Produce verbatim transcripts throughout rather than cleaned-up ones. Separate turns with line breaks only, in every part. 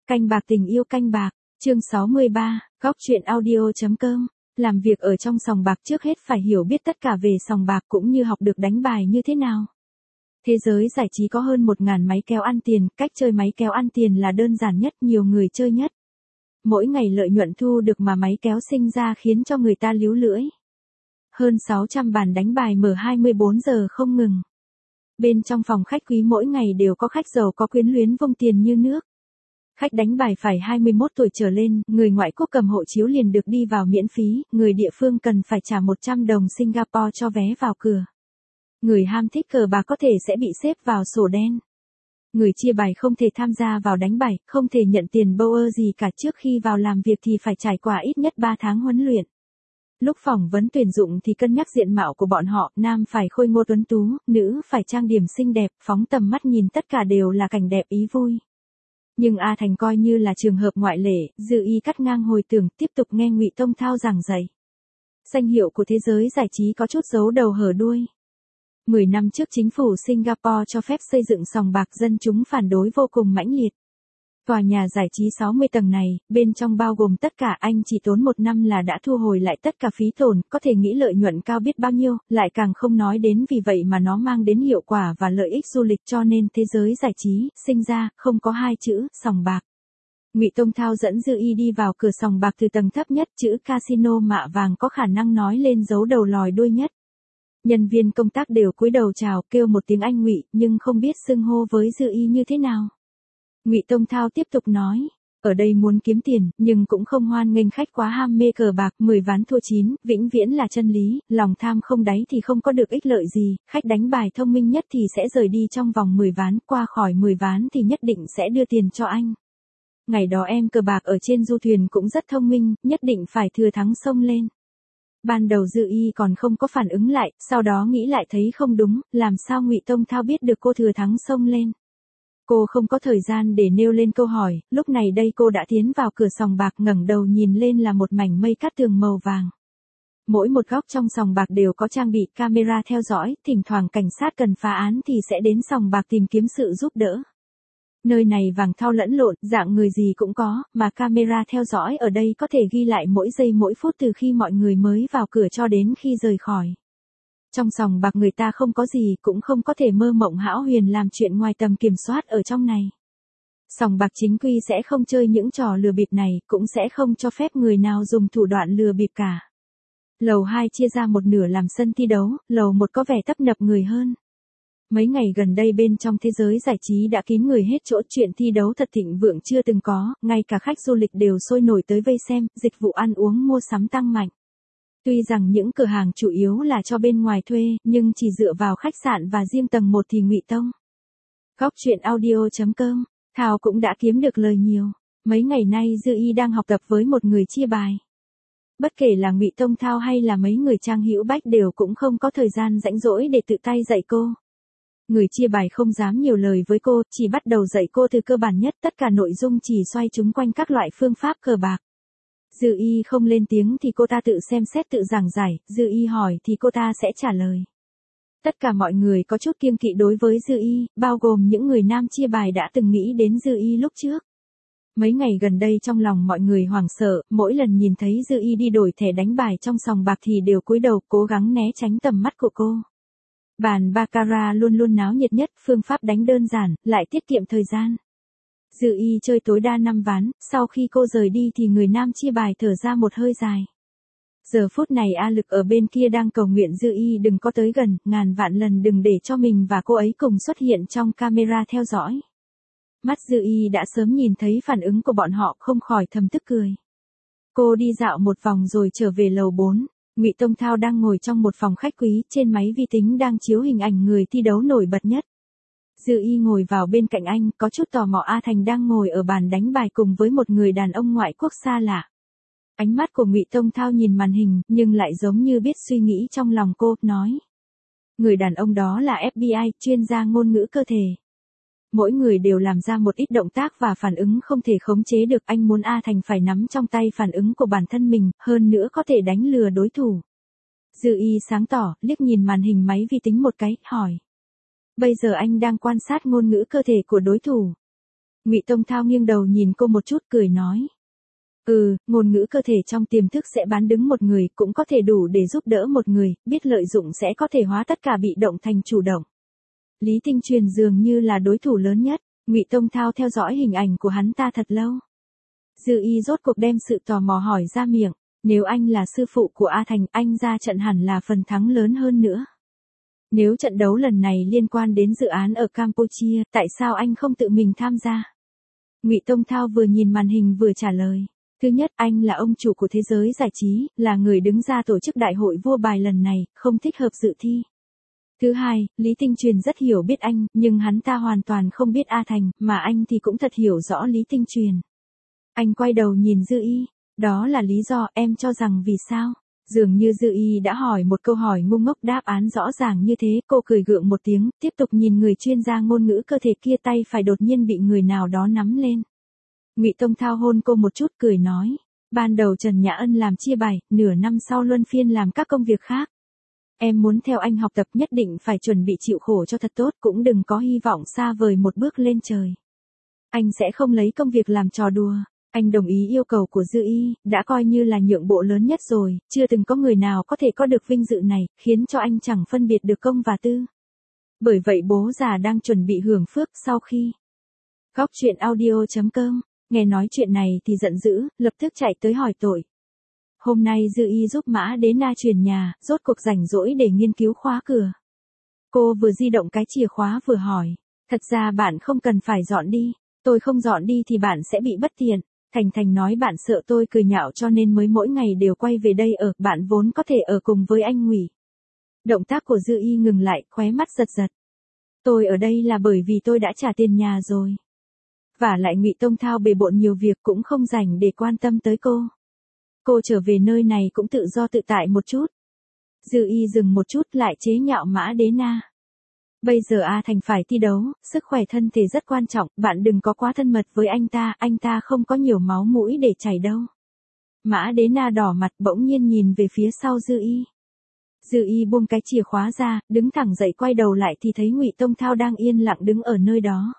Canh bạc tình yêu canh bạc, chương sáu mươi ba, góc truyện audio.com. Làm việc ở trong sòng bạc trước hết phải hiểu biết tất cả về sòng bạc cũng như học được đánh bài như thế nào. Thế giới giải trí có hơn một ngàn máy kéo ăn tiền, cách chơi máy kéo ăn tiền là đơn giản nhất, nhiều người chơi nhất. Mỗi ngày lợi nhuận thu được mà máy kéo sinh ra khiến cho người ta líu lưỡi. Hơn sáu trăm bàn đánh bài mở hai mươi bốn giờ không ngừng. Bên trong phòng khách quý mỗi ngày đều có khách giàu có quyến luyến vung tiền như nước. Khách đánh bài phải hai mươi mốt tuổi trở lên, người ngoại quốc cầm hộ chiếu liền được đi vào miễn phí, người địa phương cần phải trả một trăm đồng Singapore cho vé vào cửa. Người ham thích cờ bạc có thể sẽ bị xếp vào sổ đen. Người chia bài không thể tham gia vào đánh bài, không thể nhận tiền bouer gì cả, trước khi vào làm việc thì phải trải qua ít nhất ba tháng huấn luyện. Lúc phỏng vấn tuyển dụng thì cân nhắc diện mạo của bọn họ, nam phải khôi ngô tuấn tú, nữ phải trang điểm xinh đẹp, phóng tầm mắt nhìn tất cả đều là cảnh đẹp ý vui. Nhưng A Thành coi như là trường hợp ngoại lệ, Dư Y cắt ngang hồi tưởng, tiếp tục nghe Ngụy Tông Thao giảng dạy. Danh hiệu của thế giới giải trí có chút giấu đầu hở đuôi. Mười năm trước chính phủ Singapore cho phép xây dựng sòng bạc, dân chúng phản đối vô cùng mãnh liệt. Tòa nhà giải trí sáu mươi tầng này, bên trong bao gồm tất cả, anh chỉ tốn một năm là đã thu hồi lại tất cả phí tổn, có thể nghĩ lợi nhuận cao biết bao nhiêu, lại càng không nói đến vì vậy mà nó mang đến hiệu quả và lợi ích du lịch, cho nên thế giới giải trí, sinh ra, không có hai chữ, sòng bạc. Ngụy Tông Thao dẫn Dư Y đi vào cửa sòng bạc từ tầng thấp nhất, chữ casino mạ vàng có khả năng nói lên giấu đầu lòi đuôi nhất. Nhân viên công tác đều cúi đầu chào, kêu một tiếng anh Ngụy, nhưng không biết xưng hô với Dư Y như thế nào. Ngụy Tông Thao tiếp tục nói, ở đây muốn kiếm tiền, nhưng cũng không hoan nghênh khách quá ham mê cờ bạc, mười ván thua chín, vĩnh viễn là chân lý, lòng tham không đáy thì không có được ích lợi gì, khách đánh bài thông minh nhất thì sẽ rời đi trong vòng mười ván, qua khỏi mười ván thì nhất định sẽ đưa tiền cho anh. Ngày đó em cờ bạc ở trên du thuyền cũng rất thông minh, nhất định phải thừa thắng xông lên. Ban đầu Dư Y còn không có phản ứng lại, sau đó nghĩ lại thấy không đúng, làm sao Ngụy Tông Thao biết được cô thừa thắng xông lên. Cô không có thời gian để nêu lên câu hỏi, lúc này đây cô đã tiến vào cửa sòng bạc, ngẩng đầu nhìn lên là một mảnh mây cát tường màu vàng. Mỗi một góc trong sòng bạc đều có trang bị camera theo dõi, thỉnh thoảng cảnh sát cần phá án thì sẽ đến sòng bạc tìm kiếm sự giúp đỡ. Nơi này vàng thau lẫn lộn, dạng người gì cũng có, mà camera theo dõi ở đây có thể ghi lại mỗi giây mỗi phút từ khi mọi người mới vào cửa cho đến khi rời khỏi. Trong sòng bạc người ta không có gì, cũng không có thể mơ mộng hão huyền làm chuyện ngoài tầm kiểm soát ở trong này. Sòng bạc chính quy sẽ không chơi những trò lừa bịp này, cũng sẽ không cho phép người nào dùng thủ đoạn lừa bịp cả. Lầu hai chia ra một nửa làm sân thi đấu, lầu một có vẻ tấp nập người hơn. Mấy ngày gần đây bên trong thế giới giải trí đã kín người hết chỗ, chuyện thi đấu thật thịnh vượng chưa từng có, ngay cả khách du lịch đều sôi nổi tới vây xem, dịch vụ ăn uống mua sắm tăng mạnh. Tuy rằng những cửa hàng chủ yếu là cho bên ngoài thuê, nhưng chỉ dựa vào khách sạn và riêng tầng một thì Ngụy Tông. Góc truyện audio.com, Thao cũng đã kiếm được lời nhiều. Mấy ngày nay Dư Y đang học tập với một người chia bài. Bất kể là Ngụy Tông Thao hay là mấy người Trang Hữu Bách đều cũng không có thời gian rảnh rỗi để tự tay dạy cô. Người chia bài không dám nhiều lời với cô, chỉ bắt đầu dạy cô từ cơ bản nhất, tất cả nội dung chỉ xoay chúng quanh các loại phương pháp cờ bạc. Dư Y không lên tiếng thì cô ta tự xem xét tự giảng giải, Dư Y hỏi thì cô ta sẽ trả lời. Tất cả mọi người có chút kiêng kỵ đối với Dư Y, bao gồm những người nam chia bài đã từng nghĩ đến Dư Y lúc trước. Mấy ngày gần đây trong lòng mọi người hoảng sợ, mỗi lần nhìn thấy Dư Y đi đổi thẻ đánh bài trong sòng bạc thì đều cúi đầu cố gắng né tránh tầm mắt của cô. Bàn baccarat luôn luôn náo nhiệt nhất, phương pháp đánh đơn giản, lại tiết kiệm thời gian. Dư Y chơi tối đa năm ván, sau khi cô rời đi thì người nam chia bài thở ra một hơi dài. Giờ phút này A Lực ở bên kia đang cầu nguyện Dư Y đừng có tới gần, ngàn vạn lần đừng để cho mình và cô ấy cùng xuất hiện trong camera theo dõi. Mắt Dư Y đã sớm nhìn thấy phản ứng của bọn họ, không khỏi thầm tức cười. Cô đi dạo một vòng rồi trở về lầu bốn. Ngụy Tông Thao đang ngồi trong một phòng khách quý, trên máy vi tính đang chiếu hình ảnh người thi đấu nổi bật nhất. Dư Y ngồi vào bên cạnh anh, có chút tò mò A Thành đang ngồi ở bàn đánh bài cùng với một người đàn ông ngoại quốc xa lạ. Ánh mắt của Ngụy Tông Thao nhìn màn hình, nhưng lại giống như biết suy nghĩ trong lòng cô, nói. Người đàn ông đó là ép bê i, chuyên gia ngôn ngữ cơ thể. Mỗi người đều làm ra một ít động tác và phản ứng không thể khống chế được, anh muốn A Thành phải nắm trong tay phản ứng của bản thân mình, hơn nữa có thể đánh lừa đối thủ. Dư Y sáng tỏ, liếc nhìn màn hình máy vi tính một cái, hỏi. Bây giờ anh đang quan sát ngôn ngữ cơ thể của đối thủ. Ngụy Tông Thao nghiêng đầu nhìn cô một chút cười nói. Ừ, ngôn ngữ cơ thể trong tiềm thức sẽ bán đứng một người, cũng có thể đủ để giúp đỡ một người, biết lợi dụng sẽ có thể hóa tất cả bị động thành chủ động. Lý Tinh Truyền dường như là đối thủ lớn nhất, Ngụy Tông Thao theo dõi hình ảnh của hắn ta thật lâu. Dư Y rốt cuộc đem sự tò mò hỏi ra miệng, nếu anh là sư phụ của A Thành, anh ra trận hẳn là phần thắng lớn hơn nữa. Nếu trận đấu lần này liên quan đến dự án ở Campuchia, tại sao anh không tự mình tham gia? Ngụy Tông Thao vừa nhìn màn hình vừa trả lời. Thứ nhất, anh là ông chủ của thế giới giải trí, là người đứng ra tổ chức đại hội vua bài lần này, không thích hợp dự thi. Thứ hai, Lý Tinh Truyền rất hiểu biết anh, nhưng hắn ta hoàn toàn không biết A Thành, mà anh thì cũng thật hiểu rõ Lý Tinh Truyền. Anh quay đầu nhìn Dư Y, đó là lý do em cho rằng vì sao? Dường như Dư Y đã hỏi một câu hỏi ngu ngốc, đáp án rõ ràng như thế, cô cười gượng một tiếng, tiếp tục nhìn người chuyên gia ngôn ngữ cơ thể kia, tay phải đột nhiên bị người nào đó nắm lên. Ngụy Tông Thao hôn cô một chút cười nói, ban đầu Trần Nhã Ân làm chia bài, nửa năm sau luân phiên làm các công việc khác. Em muốn theo anh học tập nhất định phải chuẩn bị chịu khổ cho thật tốt, cũng đừng có hy vọng xa vời một bước lên trời. Anh sẽ không lấy công việc làm trò đùa. Anh đồng ý yêu cầu của Dư Y, đã coi như là nhượng bộ lớn nhất rồi, chưa từng có người nào có thể có được vinh dự này, khiến cho anh chẳng phân biệt được công và tư. Bởi vậy bố già đang chuẩn bị hưởng phước sau khi. Góc truyện audio chấm com, nghe nói chuyện này thì giận dữ, lập tức chạy tới hỏi tội. Hôm nay Dư Y giúp Mã Đế Na chuyển nhà, rốt cuộc rảnh rỗi để nghiên cứu khóa cửa. Cô vừa di động cái chìa khóa vừa hỏi, thật ra bạn không cần phải dọn đi, tôi không dọn đi thì bạn sẽ bị bất tiện. Thành Thành nói bạn sợ tôi cười nhạo cho nên mới mỗi ngày đều quay về đây ở, bạn vốn có thể ở cùng với anh Ngụy. Động tác của Dư Y ngừng lại, khóe mắt giật giật. Tôi ở đây là bởi vì tôi đã trả tiền nhà rồi. Và lại Ngụy Tông Thao bề bộn nhiều việc cũng không rảnh để quan tâm tới cô. Cô trở về nơi này cũng tự do tự tại một chút. Dư Y dừng một chút lại chế nhạo Mã Đế Na. Bây giờ A Thành phải thi đấu, sức khỏe thân thể rất quan trọng, bạn đừng có quá thân mật với anh ta, anh ta không có nhiều máu mũi để chảy đâu. Mã Đế Na đỏ mặt bỗng nhiên nhìn về phía sau Dư Y. Dư Y buông cái chìa khóa ra, đứng thẳng dậy quay đầu lại thì thấy Ngụy Tông Thao đang yên lặng đứng ở nơi đó.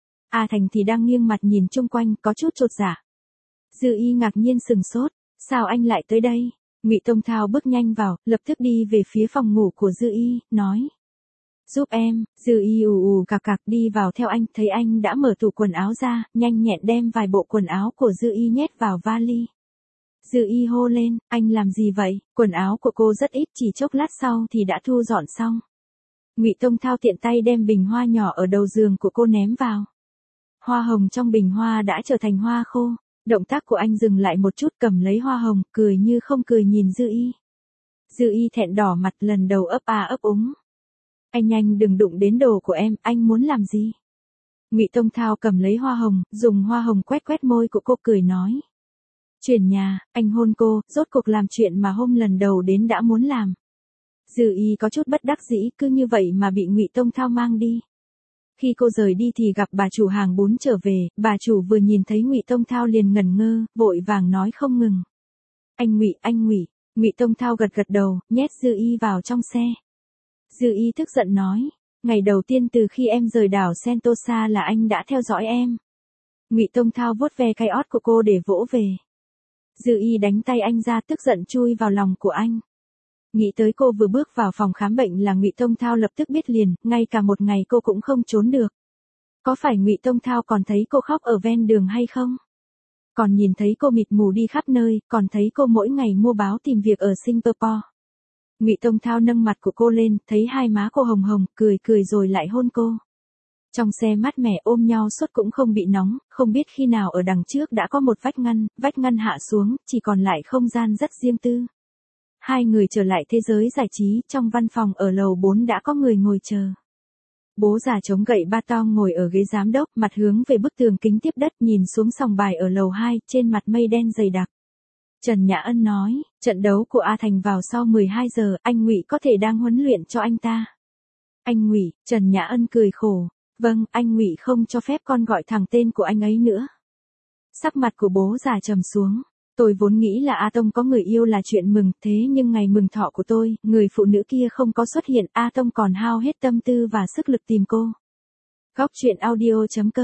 A Thành thì đang nghiêng mặt nhìn chung quanh, có chút chột dạ. Dư Y ngạc nhiên sừng sốt, sao anh lại tới đây? Ngụy Tông Thao bước nhanh vào, lập tức đi về phía phòng ngủ của Dư Y, nói. Giúp em, Dư Y ù ù cạc cạc đi vào theo anh, thấy anh đã mở tủ quần áo ra, nhanh nhẹn đem vài bộ quần áo của Dư Y nhét vào vali. Dư Y hô lên, anh làm gì vậy? Quần áo của cô rất ít, chỉ chốc lát sau thì đã thu dọn xong. Ngụy Tông Thao tiện tay đem bình hoa nhỏ ở đầu giường của cô ném vào. Hoa hồng trong bình hoa đã trở thành hoa khô. Động tác của anh dừng lại một chút, cầm lấy hoa hồng, cười như không cười nhìn Dư Y. Dư Y thẹn đỏ mặt, lần đầu ấp à ấp úng. Anh nhanh đừng đụng đến đồ của em, anh muốn làm gì? Ngụy Tông Thao cầm lấy hoa hồng, dùng hoa hồng quét quét môi của cô cười nói. Chuyển nhà, anh hôn cô, rốt cuộc làm chuyện mà hôm lần đầu đến đã muốn làm. Dư Y có chút bất đắc dĩ, cứ như vậy mà bị Ngụy Tông Thao mang đi. Khi cô rời đi thì gặp bà chủ hàng bún trở về, bà chủ vừa nhìn thấy Ngụy Tông Thao liền ngẩn ngơ, vội vàng nói không ngừng. Anh Ngụy, anh Ngụy. Ngụy Tông Thao gật gật đầu, nhét Dư Y vào trong xe. Dư Y tức giận nói, ngày đầu tiên từ khi em rời đảo Sentosa là anh đã theo dõi em. Ngụy Tông Thao vuốt ve cái ót của cô để vỗ về. Dư Y đánh tay anh ra, tức giận chui vào lòng của anh. Nghĩ tới cô vừa bước vào phòng khám bệnh là Ngụy Tông Thao lập tức biết liền, ngay cả một ngày cô cũng không trốn được. Có phải Ngụy Tông Thao còn thấy cô khóc ở ven đường hay không? Còn nhìn thấy cô mịt mù đi khắp nơi, còn thấy cô mỗi ngày mua báo tìm việc ở Singapore. Ngụy Tông Thao nâng mặt của cô lên, thấy hai má cô hồng hồng, cười cười rồi lại hôn cô. Trong xe mát mẻ ôm nhau suốt cũng không bị nóng, không biết khi nào ở đằng trước đã có một vách ngăn, vách ngăn hạ xuống, chỉ còn lại không gian rất riêng tư. Hai người trở lại thế giới giải trí, trong văn phòng ở lầu bốn đã có người ngồi chờ. Bố già chống gậy ba tong ngồi ở ghế giám đốc, mặt hướng về bức tường kính tiếp đất, nhìn xuống sòng bài ở lầu hai, trên mặt mây đen dày đặc. Trần Nhã Ân nói, trận đấu của A Thành vào sau mười hai giờ, anh Ngụy có thể đang huấn luyện cho anh ta. Anh Ngụy, Trần Nhã Ân cười khổ, vâng, anh Ngụy không cho phép con gọi thẳng tên của anh ấy nữa. Sắc mặt của bố già trầm xuống. Tôi vốn nghĩ là A Tông có người yêu là chuyện mừng, thế nhưng ngày mừng thọ của tôi, người phụ nữ kia không có xuất hiện, A Tông còn hao hết tâm tư và sức lực tìm cô. Góc truyện audio chấm com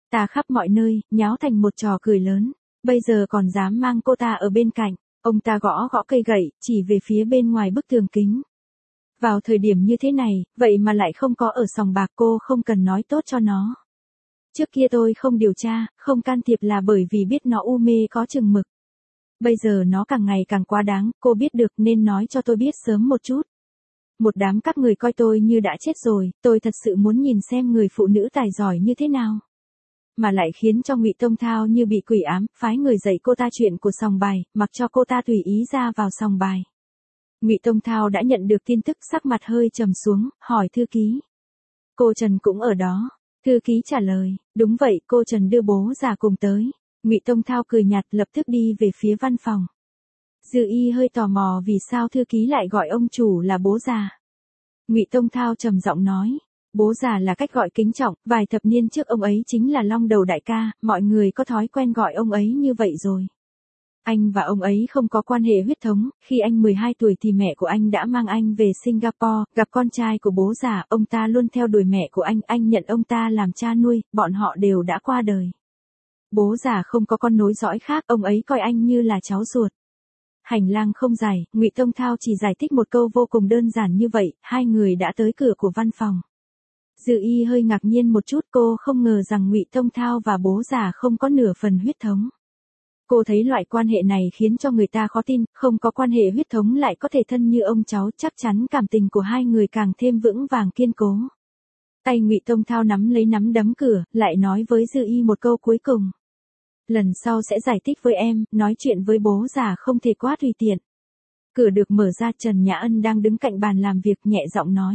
Ta khắp mọi nơi, nháo thành một trò cười lớn. Bây giờ còn dám mang cô ta ở bên cạnh. Ông ta gõ gõ cây gậy, chỉ về phía bên ngoài bức tường kính. Vào thời điểm như thế này, vậy mà lại không có ở sòng bạc, cô không cần nói tốt cho nó. Trước kia tôi không điều tra, không can thiệp là bởi vì biết nó u mê có chừng mực. Bây giờ nó càng ngày càng quá đáng, cô biết được nên nói cho tôi biết sớm một chút. Một đám các người coi tôi như đã chết rồi, tôi thật sự muốn nhìn xem người phụ nữ tài giỏi như thế nào. Mà lại khiến cho Ngụy Tông Thao như bị quỷ ám, phái người dạy cô ta chuyện của sòng bài, mặc cho cô ta tùy ý ra vào sòng bài. Ngụy Tông Thao đã nhận được tin tức, sắc mặt hơi trầm xuống, hỏi thư ký. Cô Trần cũng ở đó. Thư ký trả lời, đúng vậy, cô Trần đưa bố già cùng tới. Ngụy Tông Thao cười nhạt, lập tức đi về phía văn phòng. Dư Y hơi tò mò vì sao thư ký lại gọi ông chủ là bố già. Ngụy Tông Thao trầm giọng nói, bố già là cách gọi kính trọng, vài thập niên trước ông ấy chính là Long Đầu đại ca, mọi người có thói quen gọi ông ấy như vậy rồi. Anh và ông ấy không có quan hệ huyết thống, khi anh mười hai tuổi thì mẹ của anh đã mang anh về Singapore, gặp con trai của bố già, ông ta luôn theo đuổi mẹ của anh, anh nhận ông ta làm cha nuôi, bọn họ đều đã qua đời. Bố già không có con nối dõi khác, ông ấy coi anh như là cháu ruột. Hành lang không dài, Ngụy Tông Thao chỉ giải thích một câu vô cùng đơn giản như vậy, hai người đã tới cửa của văn phòng. Dư Y hơi ngạc nhiên một chút, cô không ngờ rằng Ngụy Tông Thao và bố già không có nửa phần huyết thống. Cô thấy loại quan hệ này khiến cho người ta khó tin, không có quan hệ huyết thống lại có thể thân như ông cháu, chắc chắn cảm tình của hai người càng thêm vững vàng kiên cố. Tay Ngụy Tông Thao nắm lấy nắm đấm cửa, lại nói với Dư Y một câu cuối cùng. Lần sau sẽ giải thích với em, nói chuyện với bố già không thể quá tùy tiện. Cửa được mở ra, Trần Nhã Ân đang đứng cạnh bàn làm việc nhẹ giọng nói.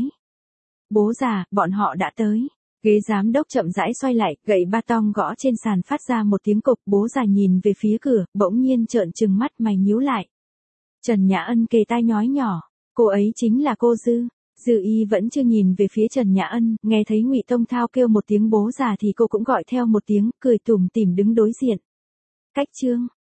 Bố già, bọn họ đã tới. Ghế giám đốc chậm rãi xoay lại, gậy ba tong gõ trên sàn phát ra một tiếng cộc, bố già nhìn về phía cửa, bỗng nhiên trợn trừng mắt, mày nhíu lại. Trần Nhã Ân kề tai nói nhỏ, cô ấy chính là cô Dư. Dư Y vẫn chưa nhìn về phía Trần Nhã Ân, nghe thấy Ngụy Tông Thao kêu một tiếng bố già thì cô cũng gọi theo một tiếng, cười tủm tỉm đứng đối diện. Cách chương